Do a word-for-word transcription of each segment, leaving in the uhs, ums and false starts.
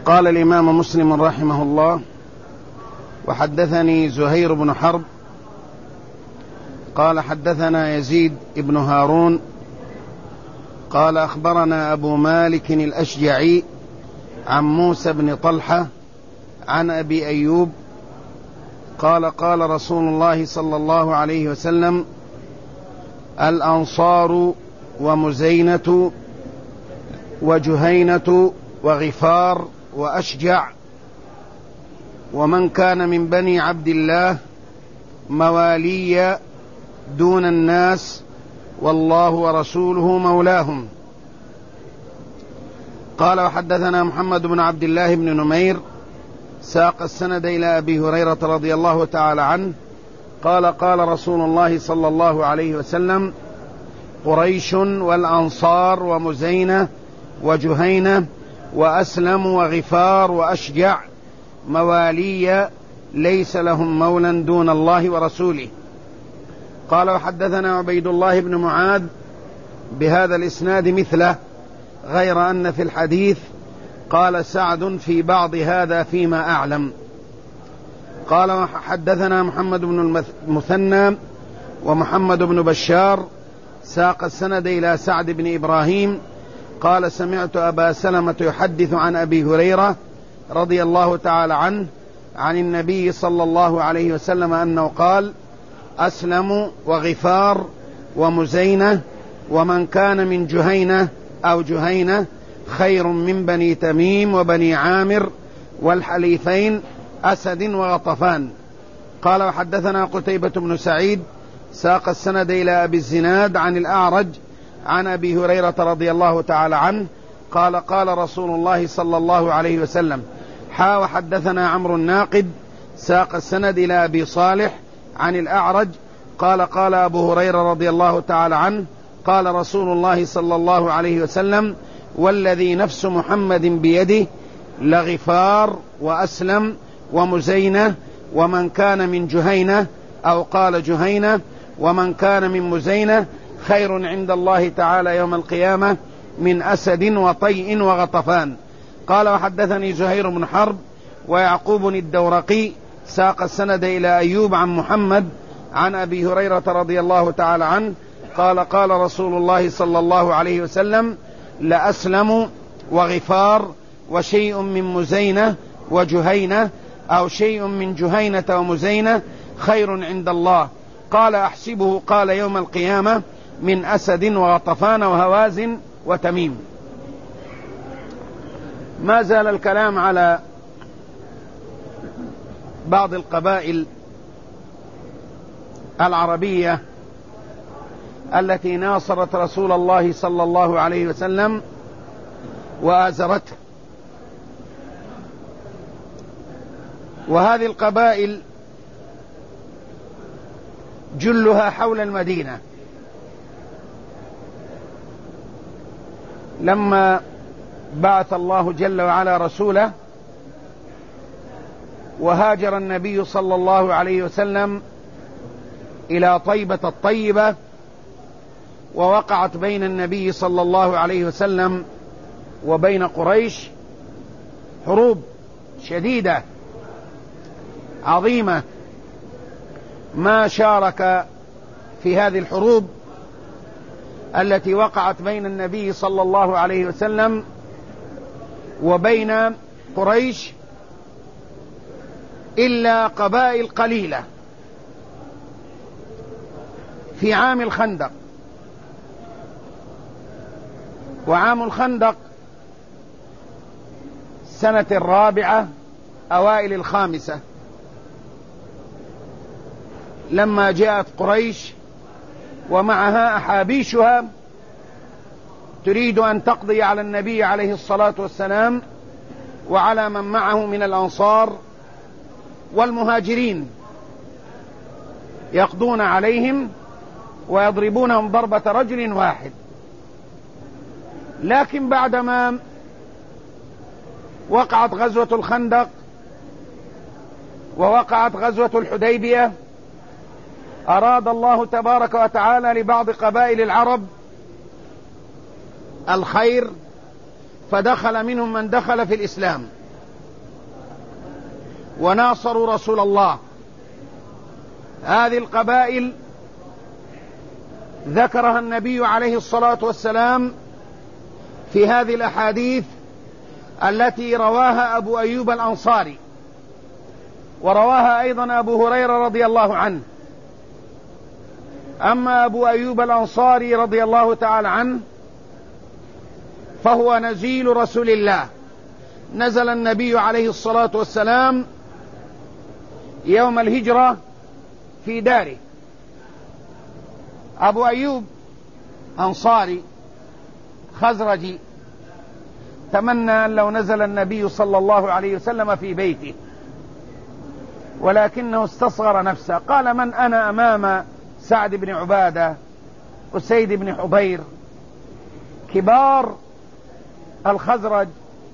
قال الإمام مسلم رحمه الله: وحدثني زهير بن حرب قال حدثنا يزيد بن هارون قال أخبرنا أبو مالك الأشجعي عن موسى بن طلحة عن أبي أيوب قال قال رسول الله صلى الله عليه وسلم: الأنصار ومزينة وجهينة وغفار وأشجع ومن كان من بني عبد الله موالي دون الناس والله ورسوله مولاهم. قال وحدثنا محمد بن عبد الله بن نمير ساق السند إلى أبي هريرة رضي الله تعالى عنه قال قال رسول الله صلى الله عليه وسلم: قريش والأنصار ومزينة وجهينة وأسلم وغفار وأشجع موالي ليس لهم مولا دون الله ورسوله. قال وحدثنا عبيد الله بن معاذ بهذا الإسناد مثله، غير أن في الحديث قال سعد في بعض هذا فيما أعلم. قال وحدثنا محمد بن المثنى ومحمد بن بشار ساق السند إلى سعد بن إبراهيم قال سمعت أبا سلمة يحدث عن أبي هريرة رضي الله تعالى عنه عن النبي صلى الله عليه وسلم أنه قال: أسلم وغفار ومزينة ومن كان من جهينة أو جهينة خير من بني تميم وبني عامر والحليفين أسد وغطفان. قال وحدثنا قتيبة بن سعيد ساق السند إلى أبي الزناد عن الأعرج عن أبي هريرة رضي الله تعالى عنه قال قال رسول الله صلى الله عليه وسلم: حا وحدثنا عمرو الناقد ساق السند إلى أبي صالح عن الأعرج قال قال أبو هريرة رضي الله تعالى عنه قال رسول الله صلى الله عليه وسلم: والذي نفس محمد بيده لغفار وأسلم ومزينة ومن كان من جهينة أو قال جهينة ومن كان من مزينة خير عند الله تعالى يوم القيامة من أسد وطيء وغطفان. قال وحدثني زهير بن حرب ويعقوب الدورقي ساق السند إلى أيوب عن محمد عن أبي هريرة رضي الله تعالى عنه قال قال رسول الله صلى الله عليه وسلم: لأسلم وغفار وشيء من مزينة وجهينة أو شيء من جهينة ومزينة خير عند الله. قال أحسبه قال يوم القيامة من أسد وغطفان وهوازن وتميم. ما زال الكلام على بعض القبائل العربية التي ناصرت رسول الله صلى الله عليه وسلم وآزرته، وهذه القبائل جلها حول المدينة. لما بعث الله جل وعلا رسوله وهاجر النبي صلى الله عليه وسلم إلى طيبة الطيبة، ووقعت بين النبي صلى الله عليه وسلم وبين قريش حروب شديدة عظيمة، ما شارك في هذه الحروب التي وقعت بين النبي صلى الله عليه وسلم وبين قريش إلا قبائل قليلة. في عام الخندق، وعام الخندق سنة الرابعة أوائل الخامسة، لما جاءت قريش ومعها أحابيشها تريد أن تقضي على النبي عليه الصلاة والسلام وعلى من معه من الأنصار والمهاجرين، يقضون عليهم ويضربونهم ضربة رجل واحد. لكن بعدما وقعت غزوة الخندق ووقعت غزوة الحديبية أراد الله تبارك وتعالى لبعض قبائل العرب الخير، فدخل منهم من دخل في الإسلام وناصروا رسول الله. هذه القبائل ذكرها النبي عليه الصلاة والسلام في هذه الأحاديث التي رواها أبو أيوب الأنصاري، ورواها أيضا أبو هريرة رضي الله عنه. أما أبو أيوب الأنصاري رضي الله تعالى عنه فهو نزيل رسول الله، نزل النبي عليه الصلاة والسلام يوم الهجرة في داره. أبو أيوب أنصاري خزرجي، تمنى أن لو نزل النبي صلى الله عليه وسلم في بيته، ولكنه استصغر نفسه، قال: من أنا أمام سعد بن عبادة وسيد بن حضير كبار الخزرج،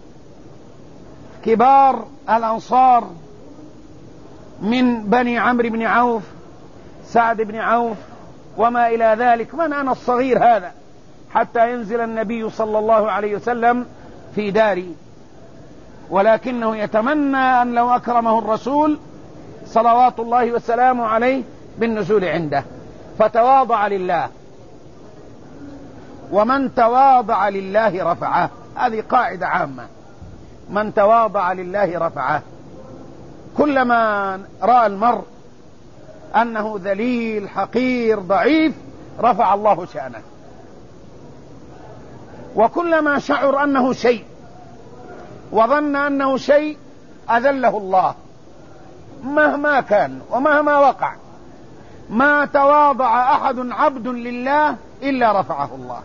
كبار الأنصار من بني عمرو بن عوف، سعد بن عوف وما إلى ذلك، من أنا الصغير هذا حتى ينزل النبي صلى الله عليه وسلم في داري؟ ولكنه يتمنى أن لو أكرمه الرسول صلوات الله وسلامه عليه بالنزول عنده، فتواضع لله. ومن تواضع لله رفعه، هذه قاعدة عامة، من تواضع لله رفعه. كلما رأى المرء أنه ذليل حقير ضعيف رفع الله شأنه، وكلما شعر أنه شيء وظن أنه شيء أذله الله مهما كان ومهما وقع. ما تواضع أحد عبد لله إلا رفعه الله،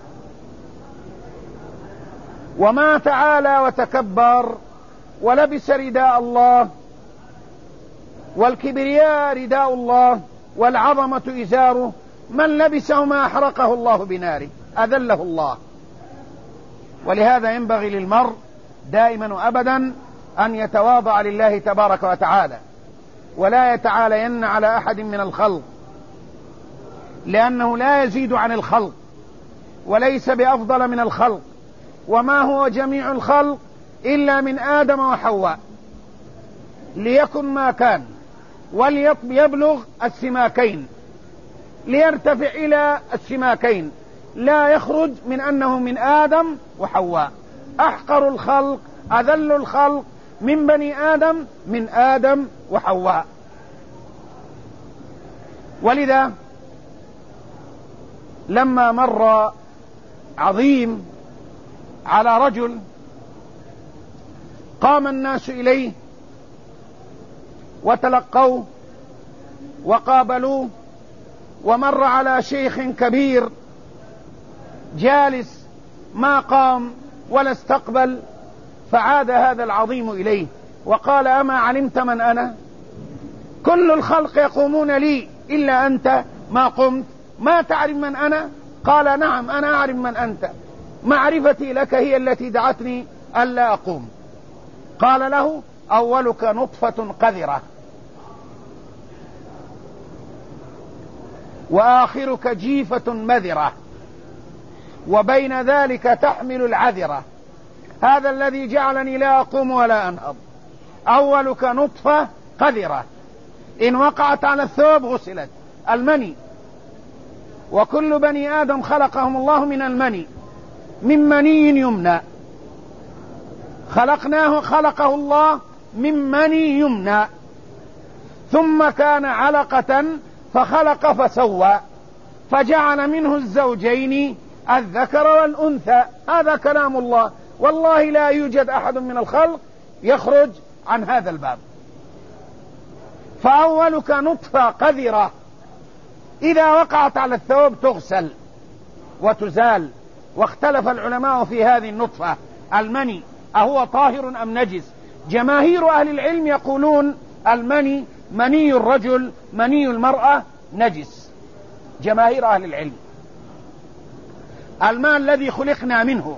وما تعالى وتكبر ولبس رداء الله، والكبرياء رداء الله، والعظمة إزاره، من لبسه ما أحرقه الله بناره، أذله الله. ولهذا ينبغي للمرء دائما وأبدا أن يتواضع لله تبارك وتعالى، ولا يتعالين على أحد من الخلق، لأنه لا يزيد عن الخلق وليس بأفضل من الخلق، وما هو جميع الخلق إلا من آدم وحواء، ليكن ما كان وليبلغ السماكين، ليرتفع إلى السماكين، لا يخرج من أنه من آدم وحواء. أحقر الخلق أذل الخلق من بني آدم، من آدم وحواء. ولذا لما مر عظيم على رجل قام الناس إليه وتلقوه وقابلوه، ومر على شيخ كبير جالس ما قام ولا استقبل، فعاد هذا العظيم إليه وقال: أما علمت من أنا؟ كل الخلق يقومون لي إلا أنت ما قمت، ما تعرف من أنا؟ قال: نعم أنا أعرف من أنت، معرفتي لك هي التي دعتني ألا أقوم. قال له: أولك نطفة قذرة، وآخرك جيفة مذرة، وبين ذلك تحمل العذرة، هذا الذي جعلني لا أقوم ولا أنهض. أولك نطفة قذرة، إن وقعت على الثوب غسلت، المني، وكل بني آدم خلقهم الله من المني، من مني يمنى، خلقناه خلقه الله من مني يمنى، ثم كان علقة فخلق فسوى، فجعل منه الزوجين الذكر والأنثى. هذا كلام الله، والله لا يوجد أحد من الخلق يخرج عن هذا الباب. فأولك نطفة قذرة، إذا وقعت على الثوب تغسل وتزال. واختلف العلماء في هذه النطفة المني أهو طاهر أم نجس؟ جماهير أهل العلم يقولون المني مني الرجل مني المرأة نجس، جماهير أهل العلم. الماء الذي خلقنا منه.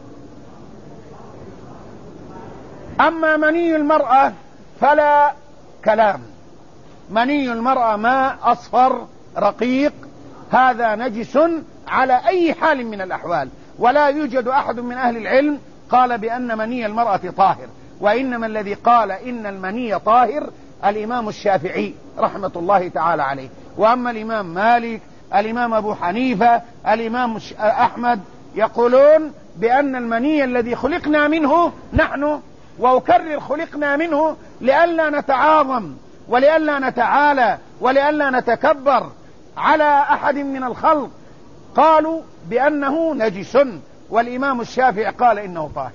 أما مني المرأة فلا كلام، مني المرأة ماء أصفر رقيق، هذا نجس على أي حال من الأحوال، ولا يوجد أحد من أهل العلم قال بأن مني المرأة طاهر، وإنما الذي قال إن المني طاهر الإمام الشافعي رحمة الله تعالى عليه. وأما الإمام مالك، الإمام أبو حنيفة، الإمام أحمد يقولون بأن المني الذي خلقنا منه نحن، وأكرر خلقنا منه لئلا نتعاظم ولئلا نتعالى ولئلا نتكبر على أحد من الخلق، قالوا بأنه نجس، والإمام الشافعي قال إنه طاهر.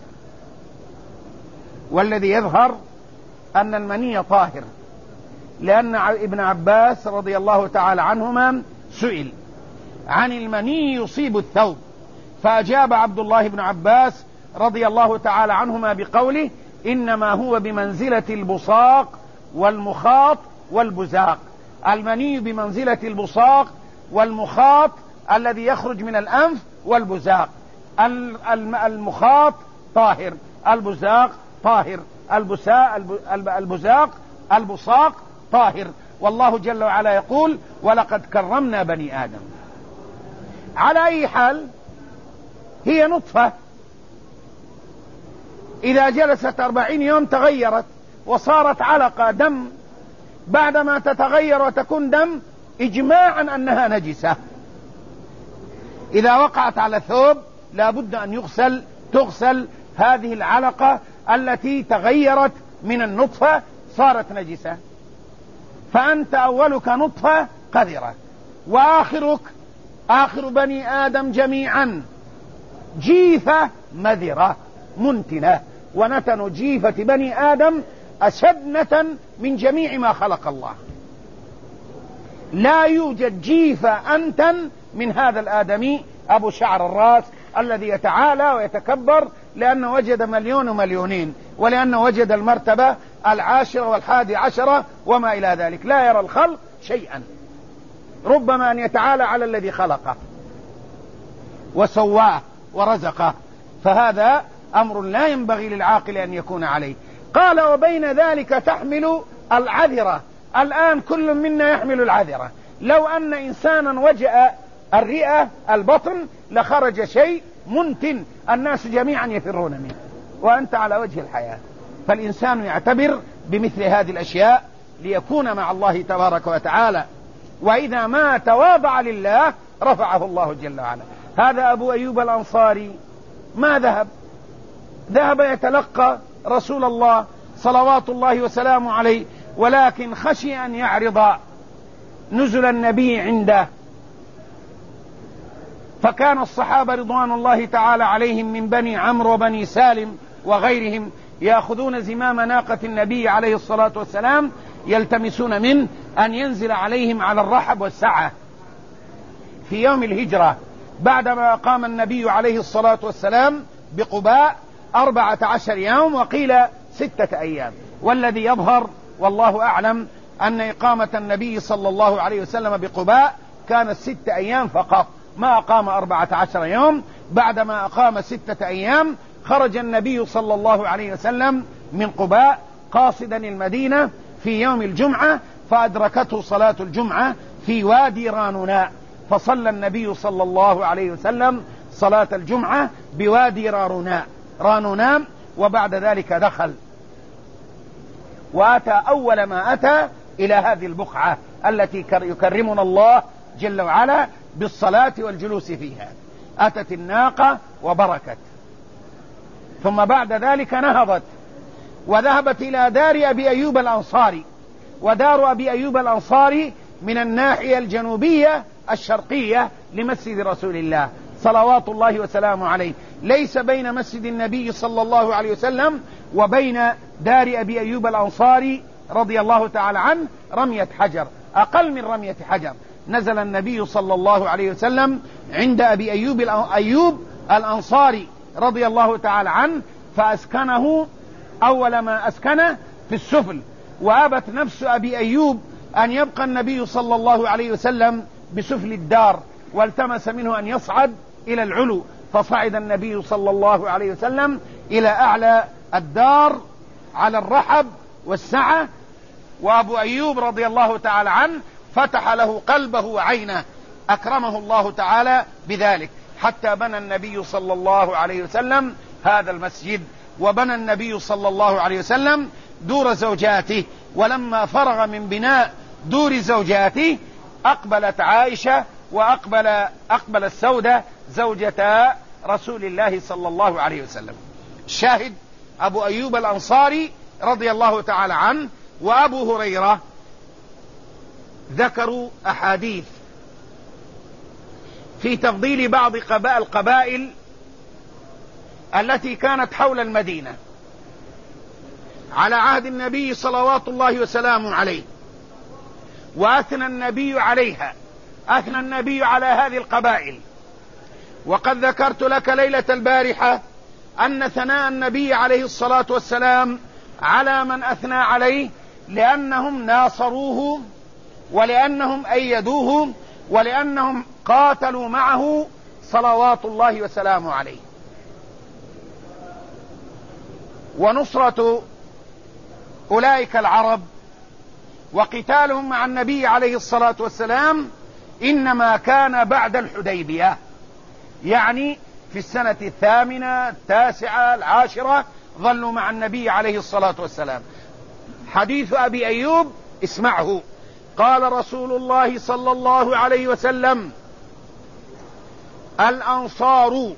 والذي يظهر أن المني طاهر، لأن ابن عباس رضي الله تعالى عنهما سئل عن المني يصيب الثوب، فأجاب عبد الله بن عباس رضي الله تعالى عنهما بقوله: إنما هو بمنزلة البصاق والمخاط والبزاق. المني بمنزلة البصاق والمخاط الذي يخرج من الأنف والبزاق. المخاط طاهر، البزاق طاهر، البزاق البصاق طاهر. والله جل وعلا يقول: ولقد كرمنا بني آدم. على أي حال هي نطفة، إذا جلست أربعين يوم تغيرت وصارت علقة دم، بعدما تتغير وتكون دم إجماعا أنها نجسة. إذا وقعت على ثوب لا بد أن يغسل، تغسل هذه العلقة التي تغيرت من النطفة صارت نجسة. فأنت أولك نطفة قذرة، وآخرك آخر بني آدم جميعا جيفة مذرة منتنة. ونتن جيفة بني آدم أشد نتن من جميع ما خلق الله. لا يوجد جيفة أنتن من هذا الآدمي أبو شعر الرأس الذي يتعالى ويتكبر لأنه وجد مليون ومليونين، ولأنه وجد المرتبة العاشرة والحادي عشرة وما إلى ذلك. لا يرى الخلق شيئا، ربما أن يتعالى على الذي خلقه وسواه ورزقه. فهذا أمر لا ينبغي للعاقل أن يكون عليه. قال: وبين ذلك تحمل العذرة. الآن كل منا يحمل العذرة. لو أن إنسانا وجأ الرئة البطن لخرج شيء منتن الناس جميعا يفرون منه، وأنت على وجه الحياة. فالإنسان يعتبر بمثل هذه الأشياء ليكون مع الله تبارك وتعالى، وإذا ما تواضع لله رفعه الله جل وعلا. هذا أبو أيوب الأنصاري ما ذهب ذهب يتلقى رسول الله صلوات الله وسلامه عليه، ولكن خشي أن يعرض نزل النبي عنده. فكان الصحابة رضوان الله تعالى عليهم من بني عمرو وبني سالم وغيرهم يأخذون زمام ناقة النبي عليه الصلاة والسلام يلتمسون منه أن ينزل عليهم على الرحب والسعة في يوم الهجرة، بعدما قام النبي عليه الصلاة والسلام بقباء أربعة عشر يوم، وقيل ستة أيام. والذي يظهر والله أعلم أن إقامة النبي صلى الله عليه وسلم بقباء كانت ستة أيام فقط، ما أقام أربعة عشر يوم. بعدما أقام ستة أيام خرج النبي صلى الله عليه وسلم من قباء قاصدا المدينة في يوم الجمعة، فأدركته صلاة الجمعة في وادي رانوناء، فصلى النبي صلى الله عليه وسلم صلاة الجمعة بوادي رانوناء رانوناء وبعد ذلك دخل وأتى أول ما أتى إلى هذه البقعة التي يكرمنا الله جل وعلا بالصلاة والجلوس فيها. أتت الناقة وبركت، ثم بعد ذلك نهضت وذهبت إلى دار أبي أيوب الأنصاري. ودار أبي أيوب الأنصاري من الناحية الجنوبية الشرقية لمسجد رسول الله صلوات الله وسلامه عليه، ليس بين مسجد النبي صلى الله عليه وسلم وبين دار أبي أيوب الأنصاري رضي الله تعالى عنه رمية حجر، أقل من رمية حجر. نزل النبي صلى الله عليه وسلم عند أبي أيوب أيوب الأنصاري رضي الله تعالى عنه، فأسكنه أول ما أسكنه في السفل، وأبت نفس أبي أيوب أن يبقى النبي صلى الله عليه وسلم بسفل الدار، والتمس منه أن يصعد إلى العلو، فصعد النبي صلى الله عليه وسلم إلى أعلى الدار على الرحب والسعة. وأبو أيوب رضي الله تعالى عنه فتح له قلبه وعينه، أكرمه الله تعالى بذلك، حتى بنى النبي صلى الله عليه وسلم هذا المسجد، وبنى النبي صلى الله عليه وسلم دور زوجاته ولما فرغ من بناء دور زوجاته أقبلت عائشة وأقبل أقبل السودة زوجتا رسول الله صلى الله عليه وسلم. شاهد أبو أيوب الأنصاري رضي الله تعالى عنه وأبو هريرة ذكروا أحاديث في تفضيل بعض القبائل التي كانت حول المدينة على عهد النبي صلوات الله وسلامه عليه، وأثنى النبي عليها، أثنى النبي على هذه القبائل. وقد ذكرت لك ليلة البارحة أن ثناء النبي عليه الصلاة والسلام على من أثنى عليه لأنهم ناصروه ولأنهم أيدوه ولأنهم قاتلوا معه صلوات الله وسلامه عليه. ونصرة أولئك العرب وقتالهم مع النبي عليه الصلاة والسلام إنما كان بعد الحديبية، يعني في السنة الثامنة التاسعة العاشرة ظلوا مع النبي عليه الصلاة والسلام. حديث أبي أيوب اسمعه. قال رسول الله صلى الله عليه وسلم: الأنصار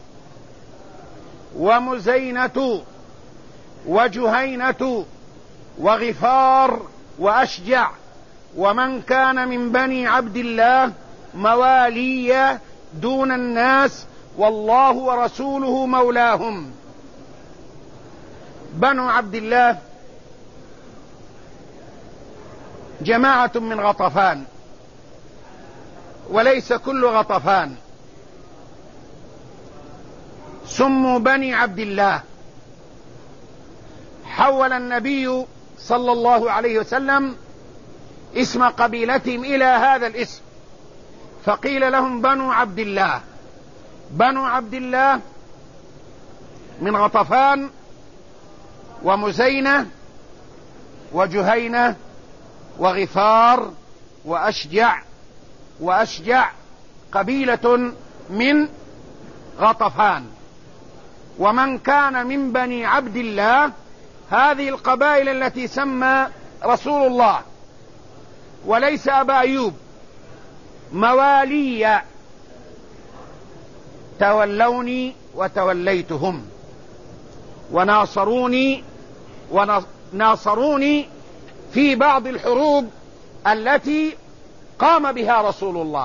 ومزينة وجهينة وغفار وأشجع ومن كان من بني عبد الله موالي دون الناس والله ورسوله مولاهم. بنو عبد الله جماعة من غطفان، وليس كل غطفان، سموا بني عبد الله. حول النبي صلى الله عليه وسلم اسم قبيلتهم إلى هذا الاسم، فقيل لهم بنو عبد الله. بنو عبد الله من غطفان ومزينة وجهينة وغفار وأشجع وأشجع قبيلة من غطفان. ومن كان من بني عبد الله هذه القبائل التي سمى رسول الله وليس أبا أيوب موالي تولوني وتوليتهم وناصروني وناصروني في بعض الحروب التي قام بها رسول الله،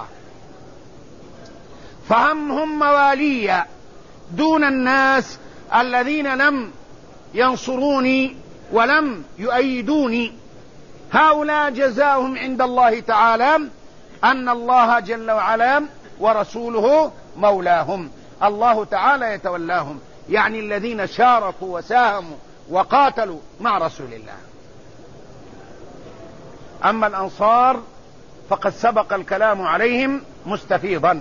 فهم هم موالي دون الناس الذين لم ينصروني ولم يؤيدوني. هؤلاء جزاؤهم عند الله تعالى أن الله جل وعلا ورسوله مولاهم، الله تعالى يتولاهم، يعني الذين شاركوا وساهموا وقاتلوا مع رسول الله. أما الأنصار فقد سبق الكلام عليهم مستفيضا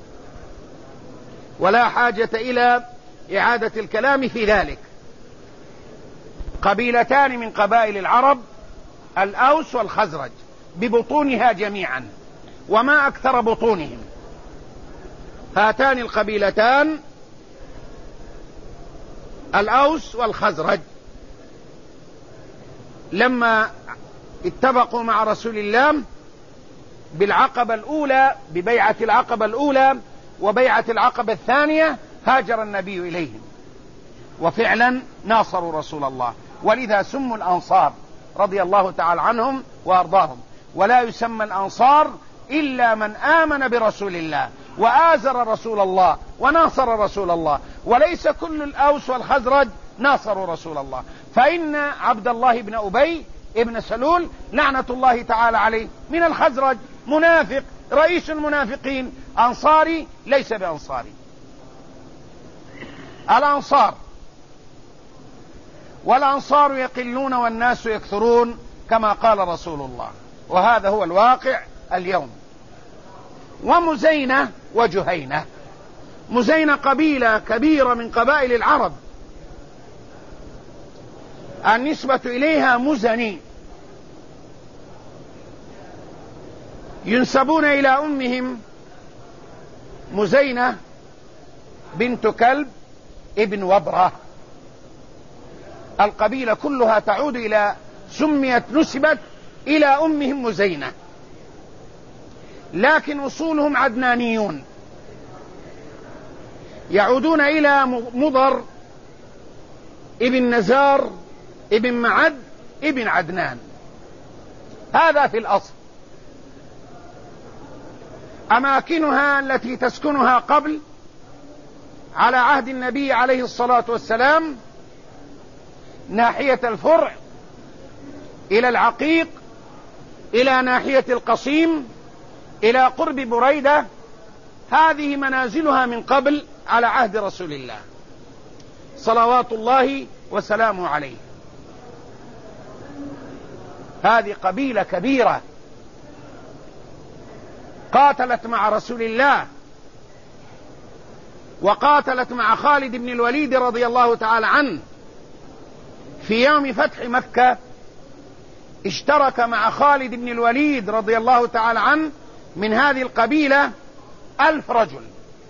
ولا حاجة إلى إعادة الكلام في ذلك. قبيلتان من قبائل العرب، الأوس والخزرج، ببطونها جميعا، وما أكثر بطونهم. هاتان القبيلتان الأوس والخزرج لما اتفقوا مع رسول الله بالعقبة الأولى، ببيعة العقبة الأولى وبيعة العقبة الثانية، هاجر النبي إليهم وفعلا ناصروا رسول الله، ولذا سموا الأنصار رضي الله تعالى عنهم وأرضاهم. ولا يسمى الأنصار إلا من آمن برسول الله وآزر رسول الله وناصر رسول الله، وليس كل الأوس والخزرج ناصروا رسول الله. فإن عبد الله بن أبي ابن سلول لعنة الله تعالى عليه من الخزرج، منافق، رئيس المنافقين، أنصاري ليس بأنصاري. الأنصار والأنصار يقلون والناس يكثرون كما قال رسول الله، وهذا هو الواقع اليوم. ومزينة وجهينة. مزينة قبيلة كبيرة من قبائل العرب، النسبة إليها مزني، ينسبون إلى أمهم مزينة بنت كلب ابن وبرة. القبيلة كلها تعود إلى سميت نسبت إلى أمهم مزينة، لكن أصولهم عدنانيون، يعودون إلى مضر ابن نزار ابن معد ابن عدنان، هذا في الأصل. أماكنها التي تسكنها قبل على عهد النبي عليه الصلاة والسلام ناحية الفرع إلى العقيق، إلى ناحية القصيم، إلى قرب بريدة، هذه منازلها من قبل على عهد رسول الله صلوات الله وسلامه عليه. هذه قبيلة كبيرة قاتلت مع رسول الله، وقاتلت مع خالد بن الوليد رضي الله تعالى عنه في يوم فتح مكة. اشترك مع خالد بن الوليد رضي الله تعالى عنه من هذه القبيلة ألف رجل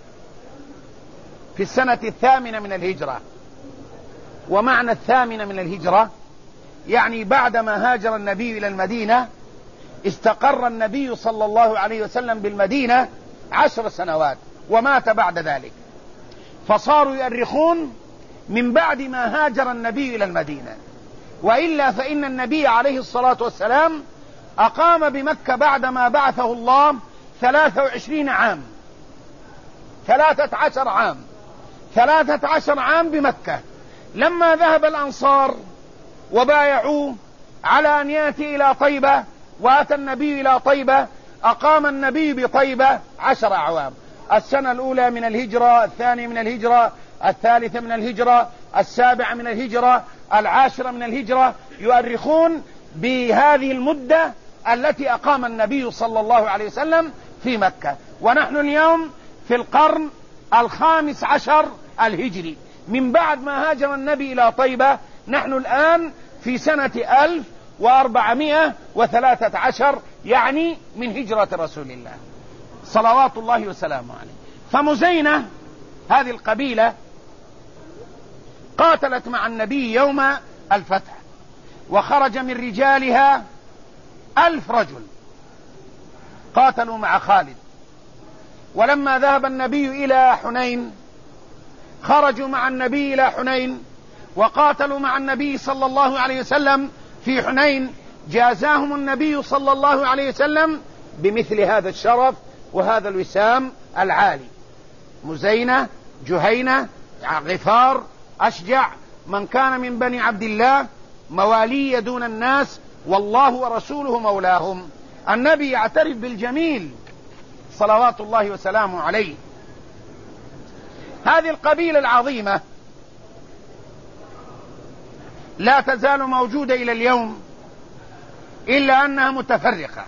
في السنة الثامنة من الهجرة. ومعنى الثامنة من الهجرة يعني بعدما هاجر النبي إلى المدينة استقر النبي صلى الله عليه وسلم بالمدينة عشر سنوات ومات بعد ذلك، فصاروا يؤرخون من بعد ما هاجر النبي إلى المدينة. وإلا فإن النبي عليه الصلاة والسلام أقام بمكة بعدما بعثه الله ثلاثة وعشرين عام، ثلاثة عشر عام ثلاثة عشر عام بمكة. لما ذهب الأنصار وبايعوه على أن يأتي إلى طيبة وأتى النبي إلى طيبة، أقام النبي بطيبة عشر أعوام، السنة الأولى من الهجرة، الثانية من الهجرة، الثالثة من الهجرة، السابعة من الهجرة، العاشرة من الهجرة، يؤرخون بهذه المدة التي أقام النبي صلى الله عليه وسلم في مكة. ونحن اليوم في القرن الخامس عشر الهجري من بعد ما هاجر النبي إلى طيبة. نحن الآن في سنة ألف وأربعمائة وثلاثة عشر يعني من هجرة رسول الله صلوات الله وسلامه عليه. فمزينة هذه القبيلة قاتلت مع النبي يوم الفتح، وخرج من رجالها ألف رجل قاتلوا مع خالد. ولما ذهب النبي إلى حنين خرجوا مع النبي إلى حنين وقاتلوا مع النبي صلى الله عليه وسلم في حنين، جازاهم النبي صلى الله عليه وسلم بمثل هذا الشرف وهذا الوسام العالي. مزينة، جهينة، غفار، أشجع، من كان من بني عبد الله موالي دون الناس، والله ورسوله مولاهم. النبي يعترف بالجميل صلوات الله وسلامه عليه. هذه القبيلة العظيمة لا تزال موجودة إلى اليوم، إلا أنها متفرقة.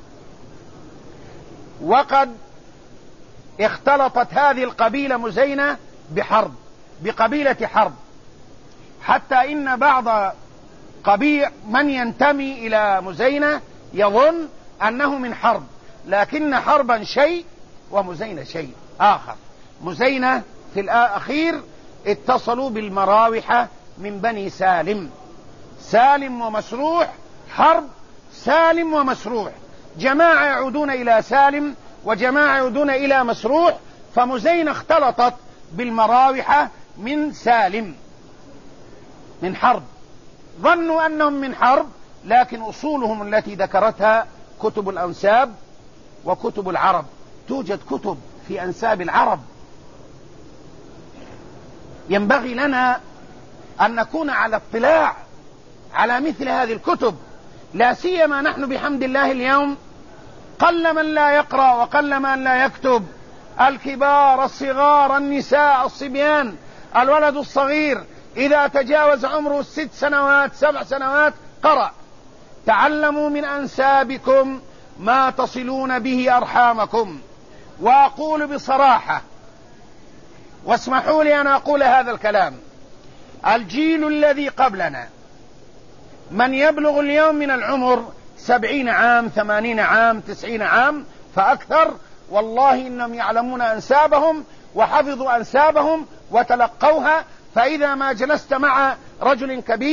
وقد اختلطت هذه القبيلة مزينة بحرب بقبيلة حرب، حتى إن بعض قبيل من ينتمي إلى مزينة يظن أنه من حرب، لكن حربا شيء ومزينة شيء آخر. مزينة في الأخير اتصلوا بالمراوحة من بني سالم، سالم ومسروح، حرب سالم ومسروح، جماعة يعودون إلى سالم وجماعة يعودون إلى مسروح. فمزينة اختلطت بالمراوحة من سالم من حرب، ظنوا أنهم من حرب، لكن أصولهم التي ذكرتها كتب الأنساب وكتب العرب. توجد كتب في أنساب العرب، ينبغي لنا أن نكون على اطلاع على مثل هذه الكتب، لا سيما نحن بحمد الله اليوم قل من لا يقرأ وقل من لا يكتب، الكبار، الصغار، النساء، الصبيان. الولد الصغير إذا تجاوز عمره ست سنوات سبع سنوات قرأ. تعلموا من أنسابكم ما تصلون به أرحامكم. وأقول بصراحة، واسمحوا لي أن أقول هذا الكلام، الجيل الذي قبلنا من يبلغ اليوم من العمر سبعين عام ثمانين عام تسعين عام فأكثر، والله إنهم يعلمون أنسابهم وحفظوا أنسابهم وتلقوها. فإذا ما جلست مع رجل كبير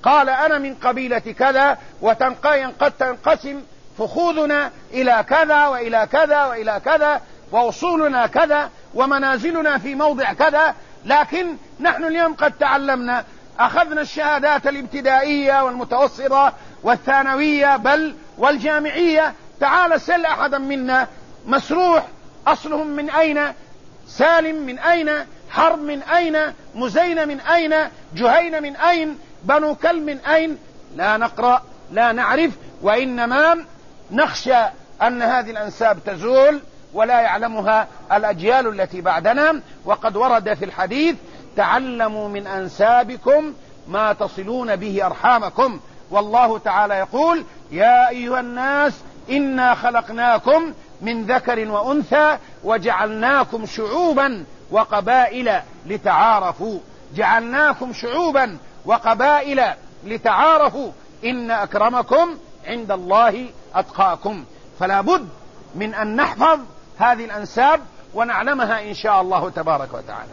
قال أنا من قبيلة كذا، وقد تنقسم فخوذنا إلى كذا وإلى كذا وإلى كذا، وأصولنا كذا، ومنازلنا في موضع كذا، لكن نحن اليوم قد تعلمنا، أخذنا الشهادات الابتدائية والمتوسطة والثانوية بل والجامعية. تعال سل أحدا منا، مسروح أصلهم من أين، سالم من أين، حرب من أين، مزين من أين، جهين من أين، بنو كلب من أين؟ لا نقرأ، لا نعرف، وإنما نخشى أن هذه الأنساب تزول ولا يعلمها الأجيال التي بعدنا. وقد ورد في الحديث: تعلموا من أنسابكم ما تصلون به أرحامكم. والله تعالى يقول: يا أيها الناس إنا خلقناكم من ذكر وأنثى وجعلناكم شعوبا وقبائل لتعارفوا. جعلناكم شعوبا وقبائل لتعارفوا إن أكرمكم عند الله أتقاكم. فلا بد من أن نحفظ هذه الأنساب ونعلمها إن شاء الله تبارك وتعالى.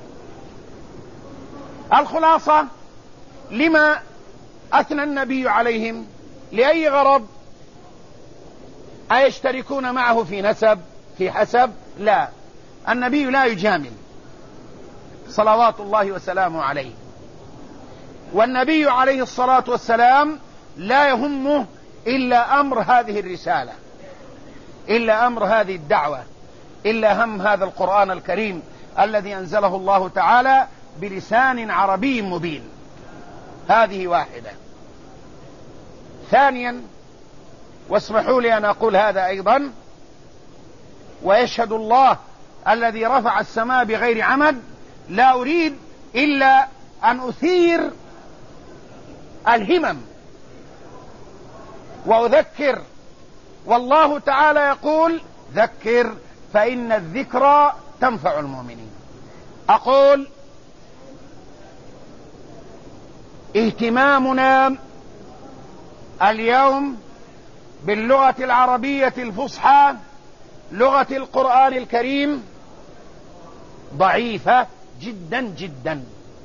الخلاصة: لما أثنى النبي عليهم؟ لأي غرض؟ أيشتركون معه في نسب، في حسب؟ لا، النبي لا يجامل صلوات الله وسلامه عليه، والنبي عليه الصلاة والسلام لا يهمه إلا أمر هذه الرسالة، إلا أمر هذه الدعوة، إلا هم هذا القرآن الكريم الذي أنزله الله تعالى بلسان عربي مبين. هذه واحدة. ثانيا، واسمحوا لي أن أقول هذا أيضا: ويشهد الله الذي رفع السماء بغير عمد. لا أريد إلا أن أثير الهمم وأذكر، والله تعالى يقول: ذكر فإن الذكرى تنفع المؤمنين. أقول: اهتمامنا اليوم باللغة العربية الفصحى، لغة القرآن الكريم، ضعيفة جدا جدا.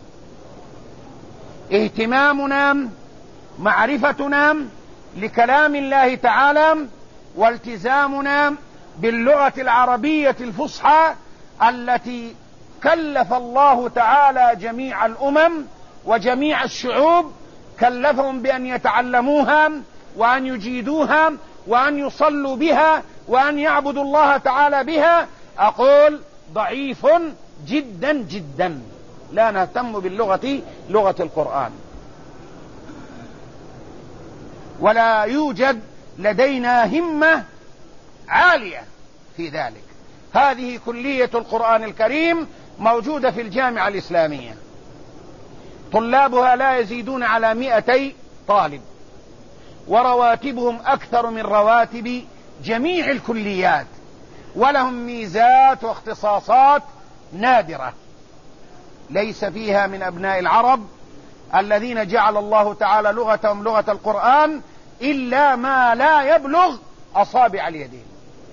اهتمامنا، معرفتنا لكلام الله تعالى، والتزامنا باللغة العربية الفصحى التي كلف الله تعالى جميع الأمم وجميع الشعوب، كلفهم بأن يتعلموها وأن يجيدوها وأن يصلوا بها وأن يعبدوا الله تعالى بها. أقول: ضعيف جدا جدا. لا نهتم باللغة، لغة القرآن، ولا يوجد لدينا همة عالية في ذلك. هذه كلية القرآن الكريم موجودة في الجامعة الإسلامية، طلابها لا يزيدون على مئتي طالب، ورواتبهم أكثر من رواتب جميع الكليات، ولهم ميزات واختصاصات نادرة ليس فيها من أبناء العرب الذين جعل الله تعالى لغتهم لغة القرآن إلا ما لا يبلغ أصابع اليدين.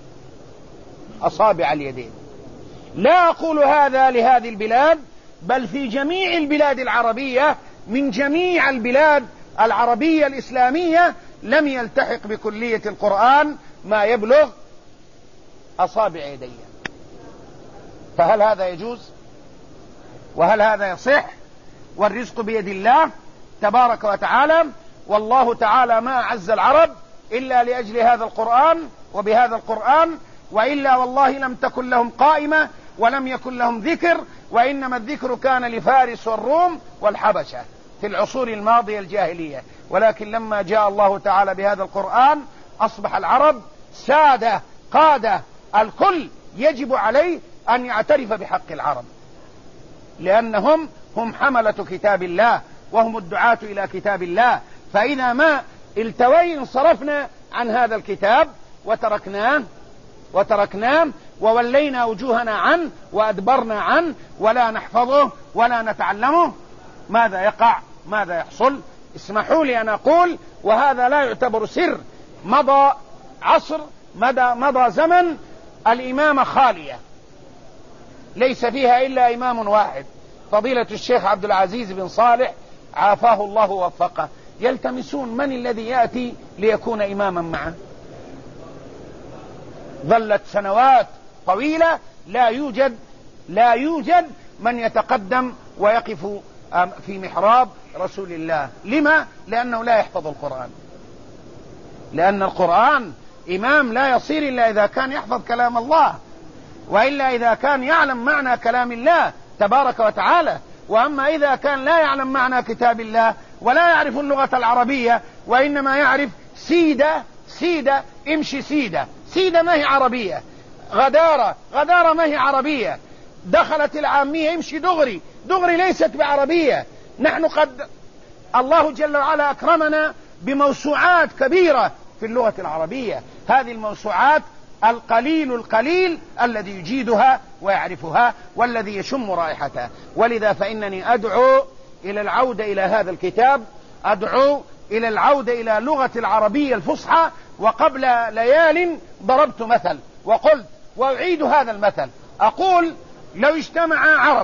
أصابع اليدين. لا أقول هذا لهذه البلاد، بل في جميع البلاد العربية، من جميع البلاد العربية الإسلامية لم يلتحق بكلية القرآن ما يبلغ أصابع يدي. فهل هذا يجوز؟ وهل هذا يصح؟ والرزق بيد الله تبارك وتعالى، والله تعالى ما أعز العرب إلا لأجل هذا القرآن وبهذا القرآن، وإلا والله لم تكن لهم قائمة ولم يكن لهم ذكر، وإنما الذكر كان لفارس والروم والحبشة في العصور الماضية الجاهلية. ولكن لما جاء الله تعالى بهذا القرآن أصبح العرب سادة قادة، الكل يجب عليه أن يعترف بحق العرب، لأنهم هم حملة كتاب الله وهم الدعاة إلى كتاب الله. فإذا ما التوينا انصرفنا عن هذا الكتاب وتركناه وتركناه وولينا وجوهنا عنه وأدبرنا عنه ولا نحفظه ولا نتعلمه، ماذا يقع؟ ماذا يحصل؟ اسمحوا لي أن أقول، وهذا لا يعتبر سر، مضى عصر، مضى, مضى زمن الإمامة خالية ليس فيها إلا إمام واحد، فضيلة الشيخ عبد العزيز بن صالح عافاه الله ووفقه يلتمسون من الذي يأتي ليكون إماما معه. ظلت سنوات طويلة لا يوجد لا يوجد من يتقدم ويقف في محراب رسول الله. لما؟ لأنه لا يحفظ القرآن، لأن القرآن إمام لا يصير إلا إذا كان يحفظ كلام الله، وإلا إذا كان يعلم معنى كلام الله تبارك وتعالى. وأما إذا كان لا يعلم معنى كتاب الله ولا يعرف اللغة العربية وإنما يعرف سيدة سيدة امشي سيدة سيدة ما هي عربية، غدارة غدارة ما هي عربية، دخلت العامية امشي دغري دغري ليست بعربية. نحن قد الله جل وعلا أكرمنا بموسوعات كبيرة في اللغة العربية، هذه الموسوعات القليل القليل الذي يجيدها ويعرفها والذي يشم رائحتها. ولذا فإنني أدعو إلى العودة إلى هذا الكتاب، أدعو إلى العودة إلى لغة العربية الفصحى. وقبل ليال ضربت مثل وقلت وأعيد هذا المثل، أقول لو اجتمع عرب،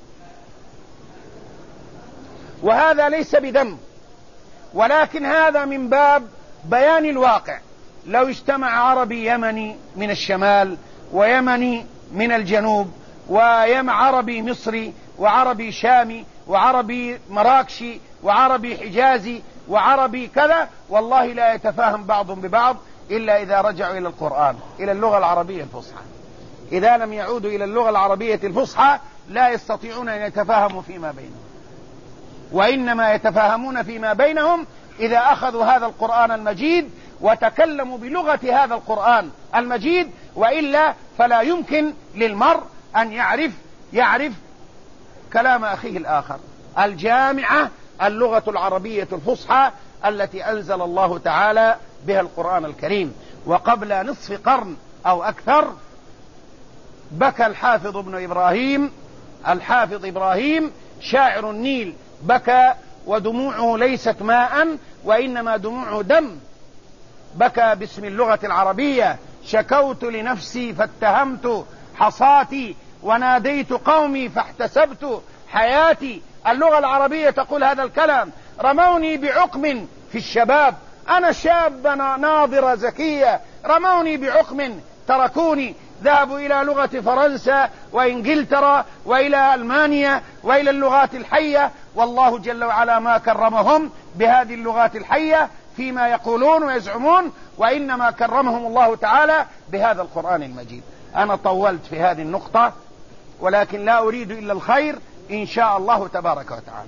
وهذا ليس بذم ولكن هذا من باب بيان الواقع، لو اجتمع عربي يمني من الشمال ويمني من الجنوب وعربي مصري وعربي شامي وعربي مراكشي وعربي حجازي وعربي كذا، والله لا يتفاهم بعضهم ببعض إلا إذا رجعوا إلى القرآن، إلى اللغة العربية الفصحى. إذا لم يعودوا إلى اللغة العربية الفصحى لا يستطيعون أن يتفاهموا فيما بينهم، وإنما يتفاهمون فيما بينهم إذا أخذوا هذا القرآن المجيد وتكلموا بلغة هذا القرآن المجيد، وإلا فلا يمكن للمرء أن يعرف يعرف كلام أخيه الآخر. الجامعة اللغة العربية الفصحى التي أنزل الله تعالى بها القرآن الكريم. وقبل نصف قرن أو أكثر بكى الحافظ ابن إبراهيم الحافظ إبراهيم شاعر النيل، بكى ودموعه ليست ماء وإنما دموعه دم، بكى باسم اللغة العربية: شكوت لنفسي فاتهمت حصاتي وناديت قومي فاحتسبت حياتي. اللغة العربية تقول هذا الكلام: رموني بعقم في الشباب، أنا شاب ناظرة زكية، رموني بعقم تركوني، ذهبوا إلى لغة فرنسا وإنجلترا وإلى ألمانيا وإلى اللغات الحية، والله جل وعلا ما كرمهم بهذه اللغات الحية فيما يقولون ويزعمون، وإنما كرمهم الله تعالى بهذا القرآن المجيد. أنا طولت في هذه النقطة ولكن لا أريد إلا الخير إن شاء الله تبارك وتعالى.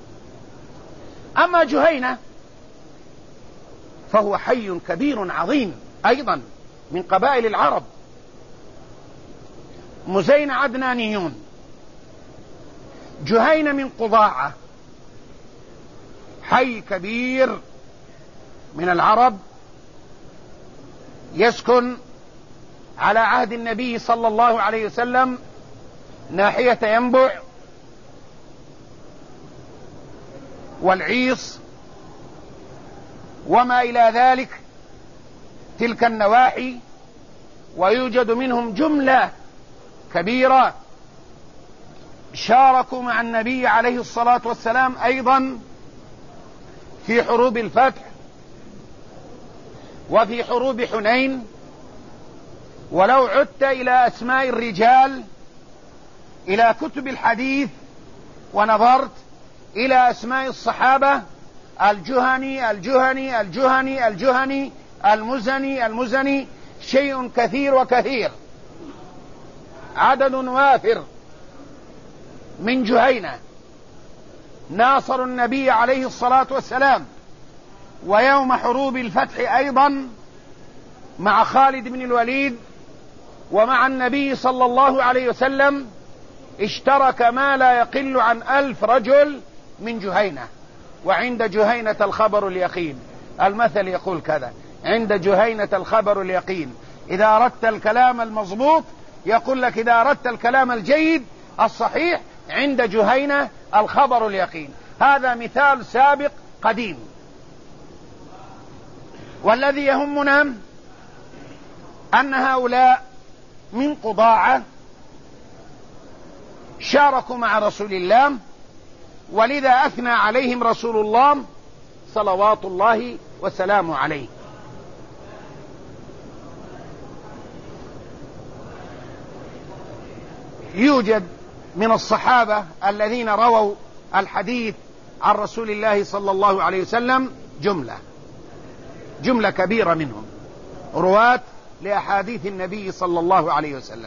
أما جهينة فهو حي كبير عظيم أيضا من قبائل العرب، مزينة عدنانيون، جهينة من قضاعة، حي كبير من العرب يسكن على عهد النبي صلى الله عليه وسلم ناحية ينبع والعيص وما إلى ذلك، تلك النواحي، ويوجد منهم جملة كبيرة شاركوا مع النبي عليه الصلاة والسلام أيضا في حروب الفتح وفي حروب حنين. ولو عدت إلى أسماء الرجال إلى كتب الحديث ونظرت إلى أسماء الصحابة: الجهني الجهني الجهني الجهني المزني المزني، شيء كثير وكثير، عدد وافر من جهينة ناصروا النبي عليه الصلاة والسلام. ويوم حروب الفتح أيضا مع خالد بن الوليد ومع النبي صلى الله عليه وسلم اشترك ما لا يقل عن ألف رجل من جهينة. وعند جهينة الخبر اليقين، المثل يقول كذا: عند جهينة الخبر اليقين. إذا أردت الكلام المضبوط يقول لك إذا أردت الكلام الجيد الصحيح عند جهينة الخبر اليقين. هذا مثال سابق قديم. والذي يهمنا أن هؤلاء من قضاعة شاركوا مع رسول الله ولذا أثنى عليهم رسول الله صلوات الله وسلامه عليه. يوجد من الصحابة الذين رووا الحديث عن رسول الله صلى الله عليه وسلم جملة جملة كبيرة منهم رواة لأحاديث النبي صلى الله عليه وسلم.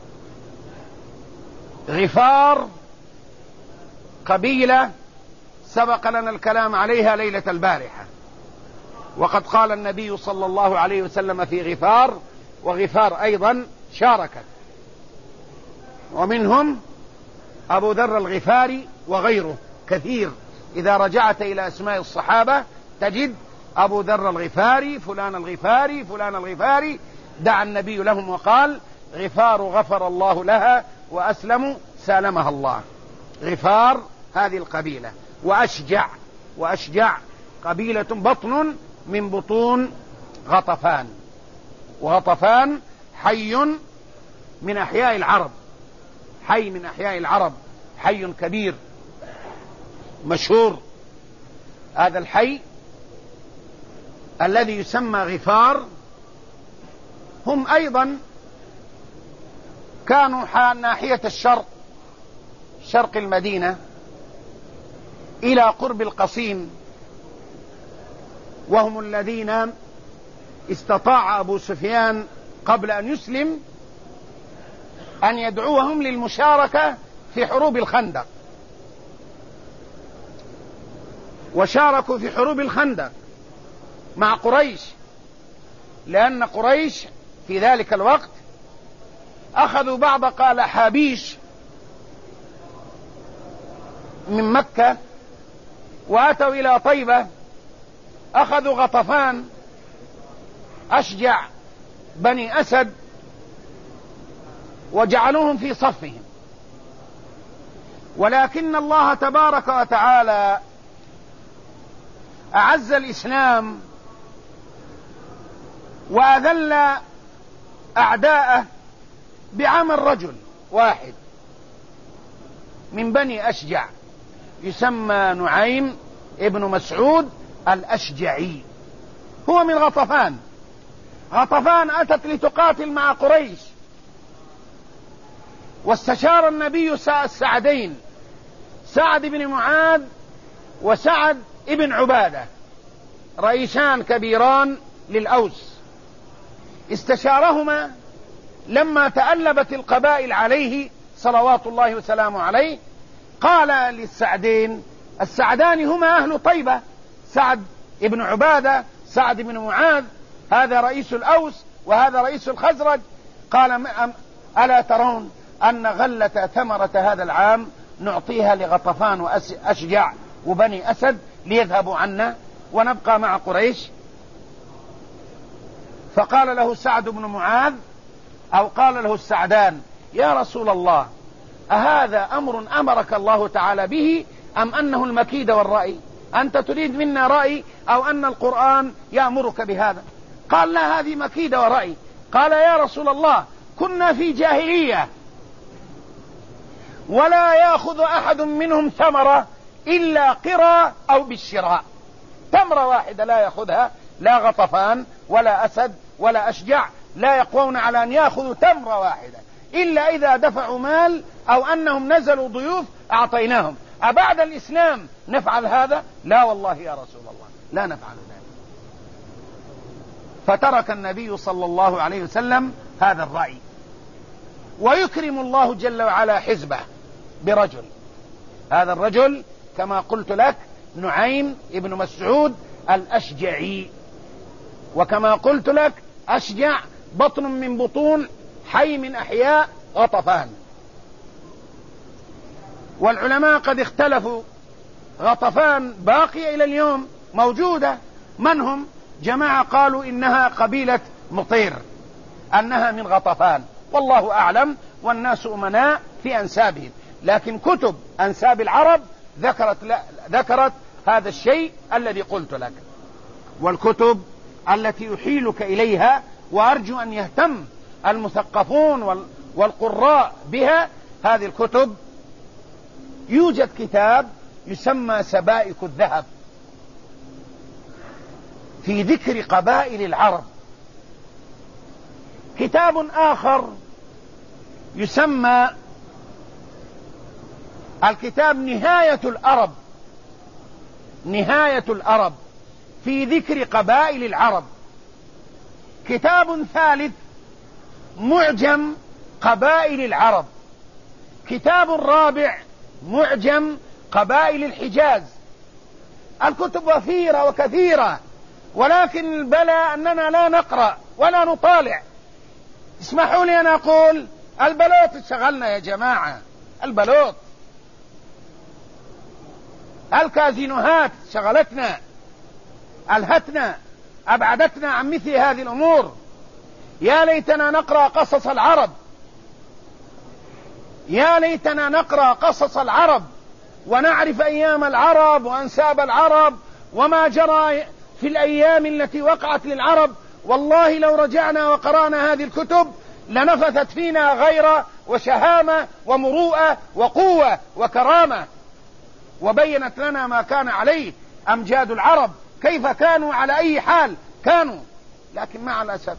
غفار قبيلة سبق لنا الكلام عليها ليلة البارحة، وقد قال النبي صلى الله عليه وسلم في غفار، وغفار أيضا شاركت، ومنهم أبو ذر الغفاري وغيره كثير. إذا رجعت إلى أسماء الصحابة تجد أبو ذر الغفاري، فلان الغفاري، فلان الغفاري، دعا النبي لهم وقال غفار غفر الله لها وأسلموا سالمها الله. غفار هذه القبيلة. وأشجع وأشجع قبيلة بطن من بطون غطفان، وغطفان حي من أحياء العرب، حي من أحياء العرب، حي كبير مشهور. هذا الحي الذي يسمى غفار هم أيضا كانوا ناحية الشرق، شرق المدينة إلى قرب القصيم، وهم الذين استطاع أبو سفيان قبل أن يسلم أن يدعوهم للمشاركة في حروب الخندق، وشاركوا في حروب الخندق مع قريش، لأن قريش في ذلك الوقت أخذوا بعض قال حابيش من مكة وأتوا إلى طيبة، أخذوا غطفان أشجع بني أسد وجعلوهم في صفهم. ولكن الله تبارك وتعالى أعز الإسلام وأذل أعداءه بعمل رجل واحد من بني أشجع يسمى نعيم ابن مسعود الأشجعي، هو من غطفان. غطفان أتت لتقاتل مع قريش، واستشار النبي السعدين، سعد بن معاذ وسعد ابن عبادة، رئيسان كبيران للأوس، استشارهما لما تألبت القبائل عليه صلوات الله وسلامه عليه. قال للسعدين، السعدان هما أهل طيبة، سعد ابن عبادة، سعد بن معاذ، هذا رئيس الأوس وهذا رئيس الخزرج. قال ألا ترون أن غلة ثمرة هذا العام نعطيها لغطفان وأشجع وبني أسد ليذهبوا عنا ونبقى مع قريش؟ فقال له سعد بن معاذ أو قال له السعدان يا رسول الله، أهذا أمر أمرك الله تعالى به أم أنه المكيد والرأي؟ أنت تريد منا رأي أو أن القرآن يأمرك بهذا؟ قال لا، هذه مكيد ورأي. قال يا رسول الله، كنا في جاهلية ولا يأخذ أحد منهم ثمرة إلا قرى أو بالشراء، تمرة واحدة لا يأخذها، لا غطفان ولا أسد ولا أشجع لا يقوون على أن يأخذوا تمرة واحدة إلا إذا دفعوا مال أو أنهم نزلوا ضيوف أعطيناهم. أبعد الإسلام نفعل هذا؟ لا والله يا رسول الله، لا نفعل ذلك. فترك النبي صلى الله عليه وسلم هذا الرأي. ويكرم الله جل وعلا حزبه برجل، هذا الرجل كما قلت لك نعيم ابن مسعود الأشجعي، وكما قلت لك أشجع بطن من بطون حي من أحياء غطفان. والعلماء قد اختلفوا، غطفان باقية إلى اليوم موجودة. من هم؟ جماعة قالوا إنها قبيلة مطير، أنها من غطفان، والله أعلم، والناس أمناء في أنسابهم. لكن كتب أنساب العرب ذكرت, لا ذكرت هذا الشيء الذي قلت لك. والكتب التي يحيلك إليها وأرجو أن يهتم المثقفون والقراء بها، هذه الكتب يوجد كتاب يسمى سبائك الذهب في ذكر قبائل العرب. كتاب آخر يسمى الكتاب نهاية الأرب، نهاية الأرب في ذكر قبائل العرب. كتاب ثالث معجم قبائل العرب. كتاب رابع معجم قبائل الحجاز. الكتب وفيرة وكثيرة، ولكن البلى أننا لا نقرأ ولا نطالع. اسمحوا لي أن أقول البلوط شغلنا يا جماعة، البلوط، الكازينوهات شغلتنا، ألهتنا، أبعدتنا عن مثل هذه الأمور. يا ليتنا نقرأ قصص العرب، يا ليتنا نقرأ قصص العرب ونعرف أيام العرب وأنساب العرب وما جرى في الأيام التي وقعت للعرب. والله لو رجعنا وقرأنا هذه الكتب لنفثت فينا غيرة وشهامة ومروءة وقوة وكرامة، وبينت لنا ما كان عليه أمجاد العرب، كيف كانوا، على أي حال كانوا. لكن مع الأسف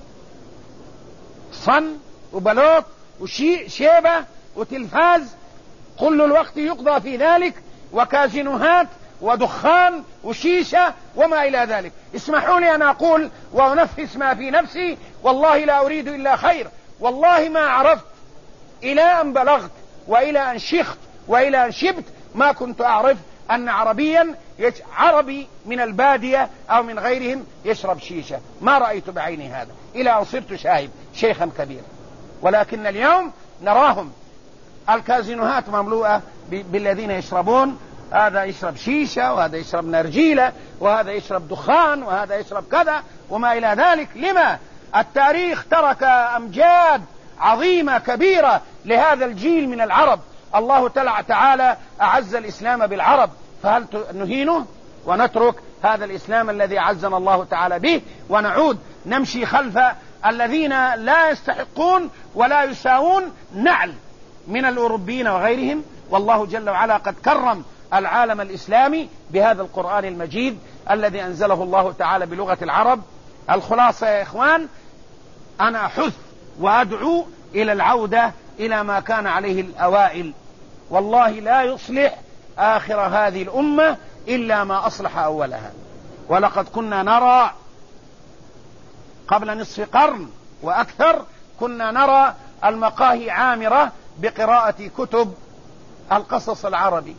صن وبلوط وشيبة وتلفاز كل الوقت يقضى في ذلك، وكازينوهات ودخان وشيشة وما إلى ذلك. اسمحوا لي أن أقول وأنفس ما في نفسي، والله لا أريد إلا خير. والله ما عرفت إلى أن بلغت وإلى أن شخت وإلى أن شبت ما كنت أعرف أن عربيا عربي من البادية أو من غيرهم يشرب شيشة. ما رأيت بعيني هذا إلى أن صرت شاهد شيخا كبيرا. ولكن اليوم نراهم الكازينوهات مملوءة بالذين يشربون، هذا يشرب شيشة وهذا يشرب نرجيلة وهذا يشرب دخان وهذا يشرب كذا وما إلى ذلك. لما؟ التاريخ ترك أمجاد عظيمة كبيرة لهذا الجيل من العرب. الله تعالى أعز الإسلام بالعرب، فهل نهينه ونترك هذا الإسلام الذي أعزنا الله تعالى به ونعود نمشي خلف الذين لا يستحقون ولا يساوون نعل من الأوروبيين وغيرهم؟ والله جل وعلا قد كرم العالم الإسلامي بهذا القرآن المجيد الذي أنزله الله تعالى بلغة العرب. الخلاصة يا إخوان، أنا أحث وأدعو إلى العودة إلى ما كان عليه الأوائل. والله لا يصلح آخر هذه الأمة إلا ما أصلح أولها. ولقد كنا نرى قبل نصف قرن وأكثر، كنا نرى المقاهي عامرة بقراءة كتب القصص العربي،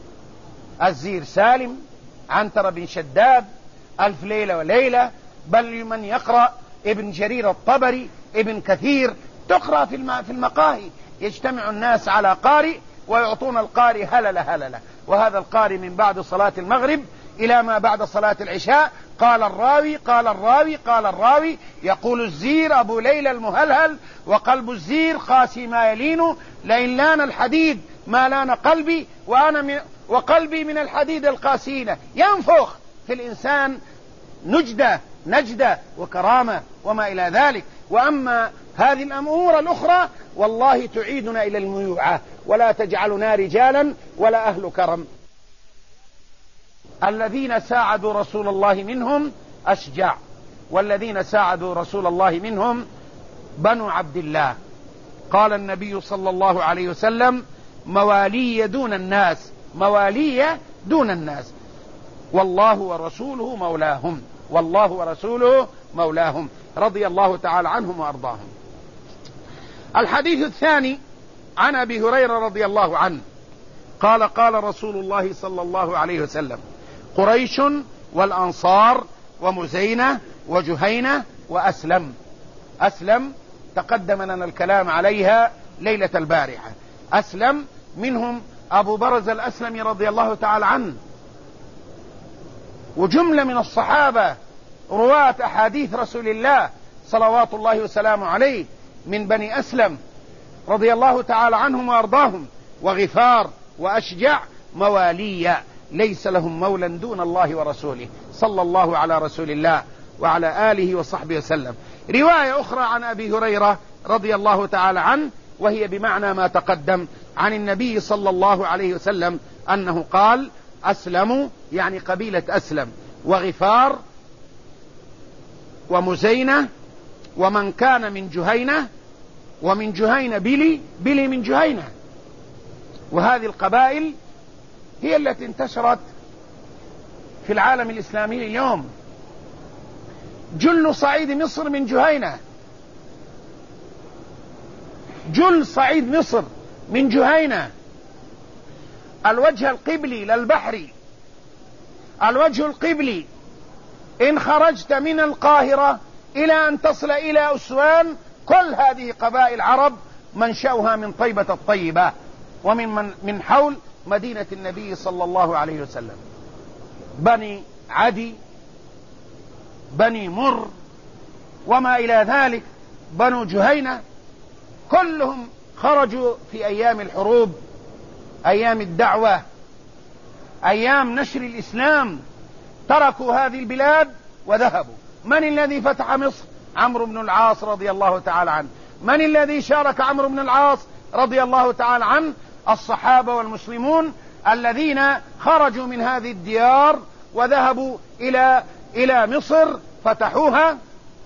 الزير سالم، عنتر بن شداد، ألف ليلة وليلة، بل من يقرأ ابن جرير الطبري، ابن كثير، تقرأ في المقاهي. يجتمع الناس على قارئ ويعطون القارئ هللة هللة، وهذا القارئ من بعد صلاة المغرب إلى ما بعد صلاة العشاء قال الراوي قال الراوي قال الراوي يقول الزير أبو ليلى المهلهل وقلب الزير قاسي ما يلين، لئن لان الحديد ما لان قلبي وأنا من وقلبي من الحديد القاسين. ينفخ في الإنسان نجدة نجدة وكرامة وما إلى ذلك. وأما هذه الأمور الأخرى والله تعيدنا إلى الميوعة، ولا تجعلنا رجالا ولا أهل كرم. الذين ساعدوا رسول الله منهم أشجع، والذين ساعدوا رسول الله منهم بنو عبد الله. قال النبي صلى الله عليه وسلم: موالي دون الناس، موالي دون الناس، والله ورسوله مولاهم، والله ورسوله مولاهم، رضي الله تعالى عنهم وأرضاهم. الحديث الثاني عن أبي هريرة رضي الله عنه قال: قال رسول الله صلى الله عليه وسلم: قريش والأنصار ومزينة وجهينة وأسلم. أسلم تقدم لنا الكلام عليها ليلة البارحة. أسلم منهم أبو برز الأسلمي رضي الله تعالى عنه، وجملة من الصحابة رواة أحاديث رسول الله صلوات الله وسلامه عليه من بني أسلم رضي الله تعالى عنهم وأرضاهم. وغفار وأشجع موالي ليس لهم مولا دون الله ورسوله، صلى الله على رسول الله وعلى آله وصحبه وسلم. رواية أخرى عن أبي هريرة رضي الله تعالى عنه وهي بمعنى ما تقدم عن النبي صلى الله عليه وسلم أنه قال: أسلموا يعني قبيلة أسلم وغفار ومزينة ومن كان من جهينة، ومن جهينة بلي بلي من جهينة. وهذه القبائل هي التي انتشرت في العالم الإسلامي اليوم. جل صعيد مصر من جهينة، جل صعيد مصر من جهينة. الوجه القبلي للبحر، الوجه القبلي إن خرجت من القاهرة إلى أن تصل إلى أسوان، كل هذه قبائل عرب منشأها من طيبة الطيبة ومن من, من حول مدينة النبي صلى الله عليه وسلم. بني عدي، بني مر، وما إلى ذلك، بنو جهينة، كلهم خرجوا في أيام الحروب، أيام الدعوة، أيام نشر الإسلام، تركوا هذه البلاد وذهبوا. من الذي فتح مصر؟ عمرو بن العاص رضي الله تعالى عنه. من الذي شارك عمرو بن العاص رضي الله تعالى عنه؟ الصحابة والمسلمون الذين خرجوا من هذه الديار وذهبوا إلى إلى مصر، فتحوها،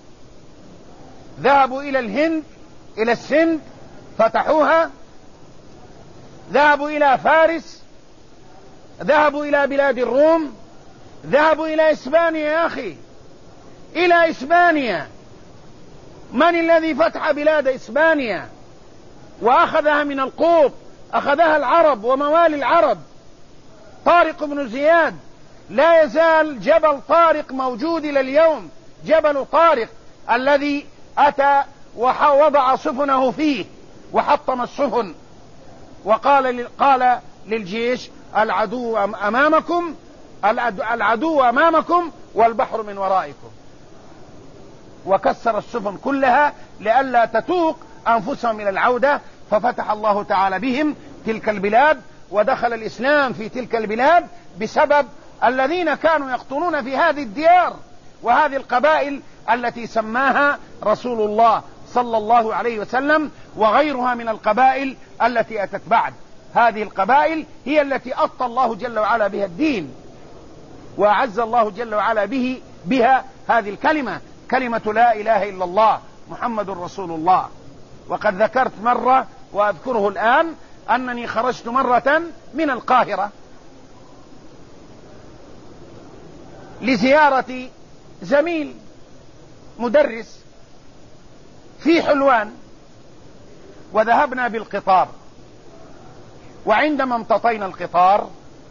ذهبوا إلى الهند، إلى السند، فتحوها، ذهبوا إلى فارس، ذهبوا إلى بلاد الروم، ذهبوا إلى إسبانيا. يا أخي، إلى إسبانيا. من الذي فتح بلاد إسبانيا وأخذها من القوط؟ أخذها العرب وموالي العرب. طارق بن زياد، لا يزال جبل طارق موجود إلى اليوم، جبل طارق الذي أتى ووضع سفنه فيه وحطم السفن، وقال قال للجيش: العدو أمامكم، العدو أمامكم والبحر من ورائكم. وكسر السفن كلها لئلا تتوق أنفسهم إلى العودة، ففتح الله تعالى بهم تلك البلاد، ودخل الإسلام في تلك البلاد بسبب الذين كانوا يقطنون في هذه الديار وهذه القبائل التي سماها رسول الله صلى الله عليه وسلم، وغيرها من القبائل التي أتت بعد. هذه القبائل هي التي أطى الله جل وعلا بها الدين، وأعز الله جل وعلا به بها هذه الكلمة، كلمة لا إله إلا الله محمد رسول الله. وقد ذكرت مرة وأذكره الآن أنني خرجت مرة من القاهرة لزيارة زميل مدرس في حلوان، وذهبنا بالقطار. وعندما امتطينا القطار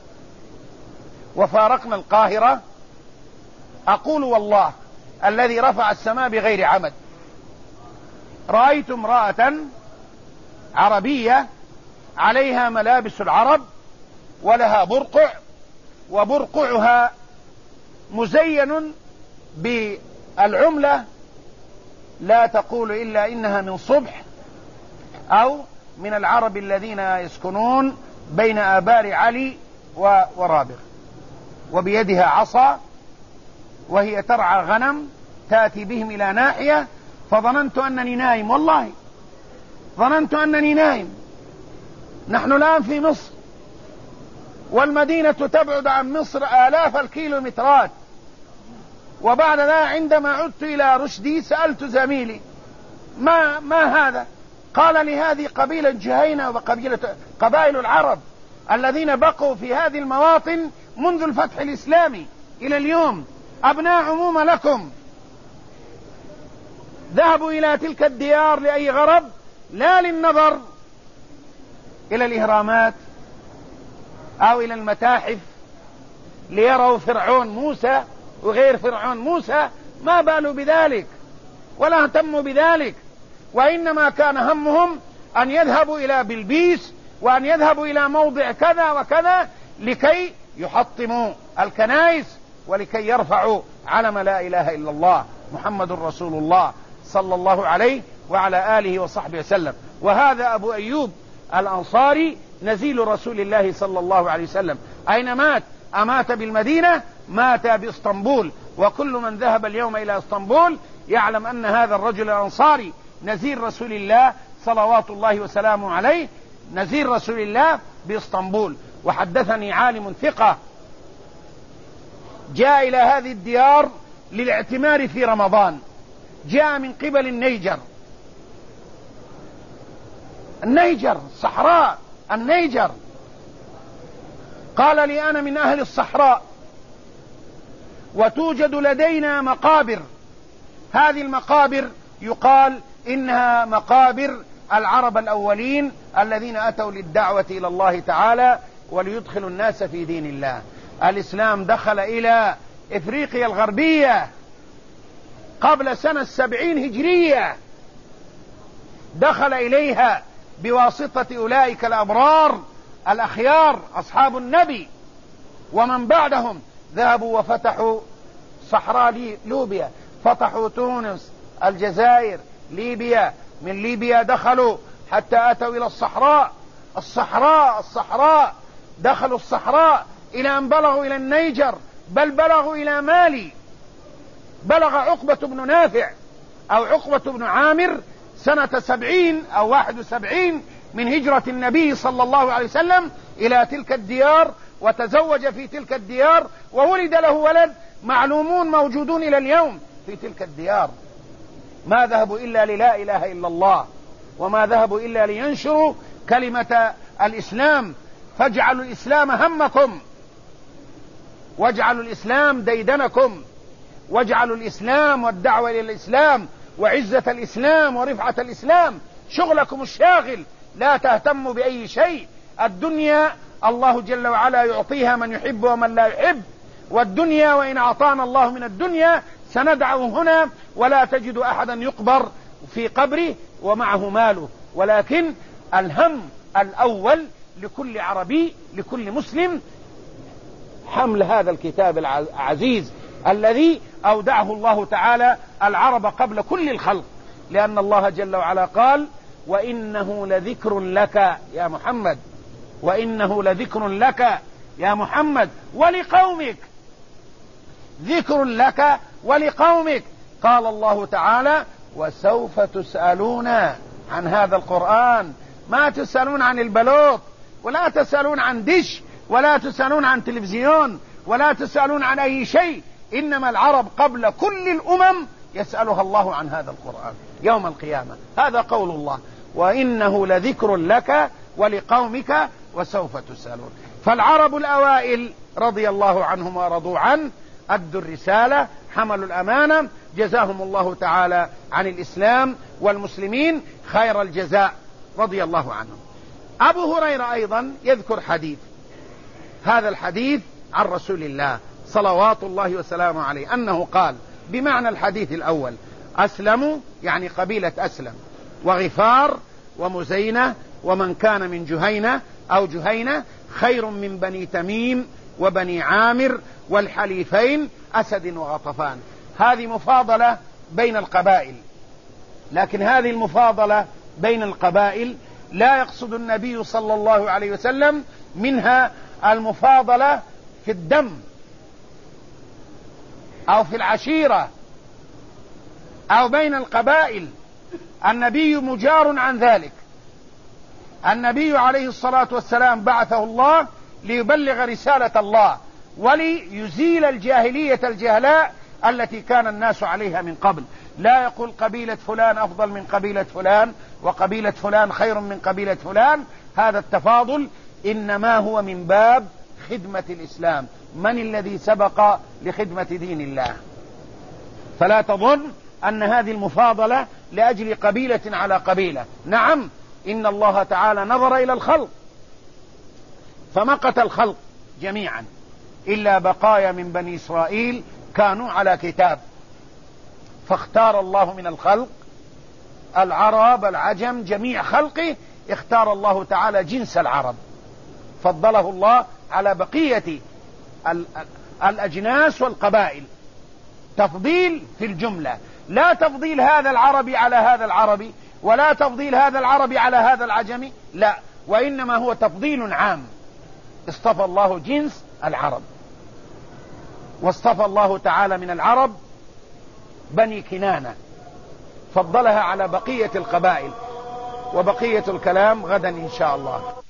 وفارقنا القاهرة، أقول والله الذي رفع السماء بغير عمد، رأيت امرأة عربية عليها ملابس العرب ولها برقع، وبرقعها مزين بالعملة لا تقول إلا إنها من صبح أو من العرب الذين يسكنون بين آبار علي ورابغ، وبيدها عصا، وهي ترعى غنم تأتي بهم إلى ناحية، فظننت أنني نايم، والله ظننت أنني نايم. نحن الآن في مصر، والمدينة تبعد عن مصر آلاف الكيلومترات. وبعد ذلك عندما عدت إلى رشدي سألت زميلي: ما, ما هذا؟ قال لي: هذه قبيلة جهينة وقبيلة قبائل العرب الذين بقوا في هذه المواطن منذ الفتح الإسلامي إلى اليوم، أبناء عموم لكم، ذهبوا إلى تلك الديار لأي غرض؟ لا للنظر إلى الإهرامات أو إلى المتاحف ليروا فرعون موسى وغير فرعون موسى، ما بالوا بذلك ولا اهتموا بذلك، وإنما كان همهم أن يذهبوا إلى بلبيس وأن يذهبوا إلى موضع كذا وكذا لكي يحطموا الكنائس ولكي يرفعوا علم لا إله إلا الله محمد رسول الله صلى الله عليه وعلى آله وصحبه وسلم. وهذا أبو أيوب الأنصاري نزيل رسول الله صلى الله عليه وسلم. أين مات؟ أمات بالمدينة؟ مات بإسطنبول. وكل من ذهب اليوم إلى إسطنبول يعلم أن هذا الرجل الأنصاري نزيل رسول الله صلوات الله وسلامه عليه، نزيل رسول الله بإسطنبول. وحدثني عالم ثقة جاء إلى هذه الديار للاعتمار في رمضان، جاء من قبل النيجر، النيجر صحراء النيجر، قال لي أنا من أهل الصحراء وتوجد لدينا مقابر، هذه المقابر يقال إنها مقابر العرب الأولين الذين أتوا للدعوة إلى الله تعالى وليدخلوا الناس في دين الله. الإسلام دخل إلى إفريقيا الغربية قبل سنة سبعين هجرية، دخل إليها بواسطة أولئك الأبرار الأخيار أصحاب النبي، ومن بعدهم ذهبوا وفتحوا صحراء ليبيا، فتحوا تونس، الجزائر، ليبيا، من ليبيا دخلوا حتى أتوا إلى الصحراء الصحراء الصحراء دخلوا الصحراء إلى أن بلغوا إلى النيجر، بل بلغوا إلى مالي. بلغ عقبة بن نافع أو عقبة بن عامر سنة سبعين أو واحد وسبعين من هجرة النبي صلى الله عليه وسلم إلى تلك الديار، وتزوج في تلك الديار، وولد له ولد معلومون موجودون إلى اليوم في تلك الديار. ما ذهبوا إلا للا إله إلا الله، وما ذهبوا إلا لينشروا كلمة الإسلام. فاجعلوا الإسلام همكم، واجعلوا الإسلام ديدنكم، واجعلوا الإسلام والدعوة إلى الإسلام وعزة الإسلام ورفعة الإسلام شغلكم الشاغل. لا تهتموا بأي شيء. الدنيا الله جل وعلا يعطيها من يحب ومن لا يحب، والدنيا وإن أعطانا الله من الدنيا سندعه هنا، ولا تجد أحدا يقبر في قبره ومعه ماله. ولكن الهم الأول لكل عربي لكل مسلم حمل هذا الكتاب العزيز الذي أودعه الله تعالى العرب قبل كل الخلق، لأن الله جل وعلا قال: وإنه لذكر لك يا محمد، وإنه لذكر لك يا محمد ولقومك، ذكر لك ولقومك. قال الله تعالى: وسوف تسألون عن هذا القرآن، ما تسألون عن البلوط، ولا تسألون عن دش، ولا تسألون عن تلفزيون، ولا تسألون عن أي شيء. إنما العرب قبل كل الأمم يسألها الله عن هذا القرآن يوم القيامة. هذا قول الله: وإنه لذكر لك ولقومك وسوف تسألون. فالعرب الأوائل رضي الله عنهم ورضوا عنه أدوا الرسالة، حملوا الأمانة، جزاهم الله تعالى عن الإسلام والمسلمين خير الجزاء رضي الله عنهم. أبو هريرة أيضا يذكر حديث، هذا الحديث عن رسول الله صلوات الله وسلامه عليه أنه قال بمعنى الحديث الأول: أسلموا يعني قبيلة أسلم، وغفار ومزينة ومن كان من جهينة أو جهينة خير من بني تميم وبني عامر والحليفين أسد وغطفان. هذه مفاضلة بين القبائل، لكن هذه المفاضلة بين القبائل لا يقصد النبي صلى الله عليه وسلم منها المفاضلة في الدم أو في العشيرة أو بين القبائل. النبي مجار عن ذلك. النبي عليه الصلاة والسلام بعثه الله ليبلغ رسالة الله وليزيل الجاهلية الجهلاء التي كان الناس عليها من قبل. لا يقول قبيلة فلان أفضل من قبيلة فلان وقبيلة فلان خير من قبيلة فلان. هذا التفاضل إنما هو من باب خدمة الإسلام. من الذي سبق لخدمة دين الله؟ فلا تظن أن هذه المفاضلة لأجل قبيلة على قبيلة. نعم، إن الله تعالى نظر إلى الخلق فمقت الخلق جميعا إلا بقايا من بني إسرائيل كانوا على كتاب، فاختار الله من الخلق العرب العجم جميع خلقه، اختار الله تعالى جنس العرب، فضله الله على بقية الأجناس والقبائل، تفضيل في الجملة، لا تفضيل هذا العربي على هذا العربي، ولا تفضيل هذا العربي على هذا العجمي، لا، وإنما هو تفضيل عام. اصطفى الله جنس العرب، واصطفى الله تعالى من العرب بني كنانة، فضلها على بقية القبائل. وبقية الكلام غدا إن شاء الله.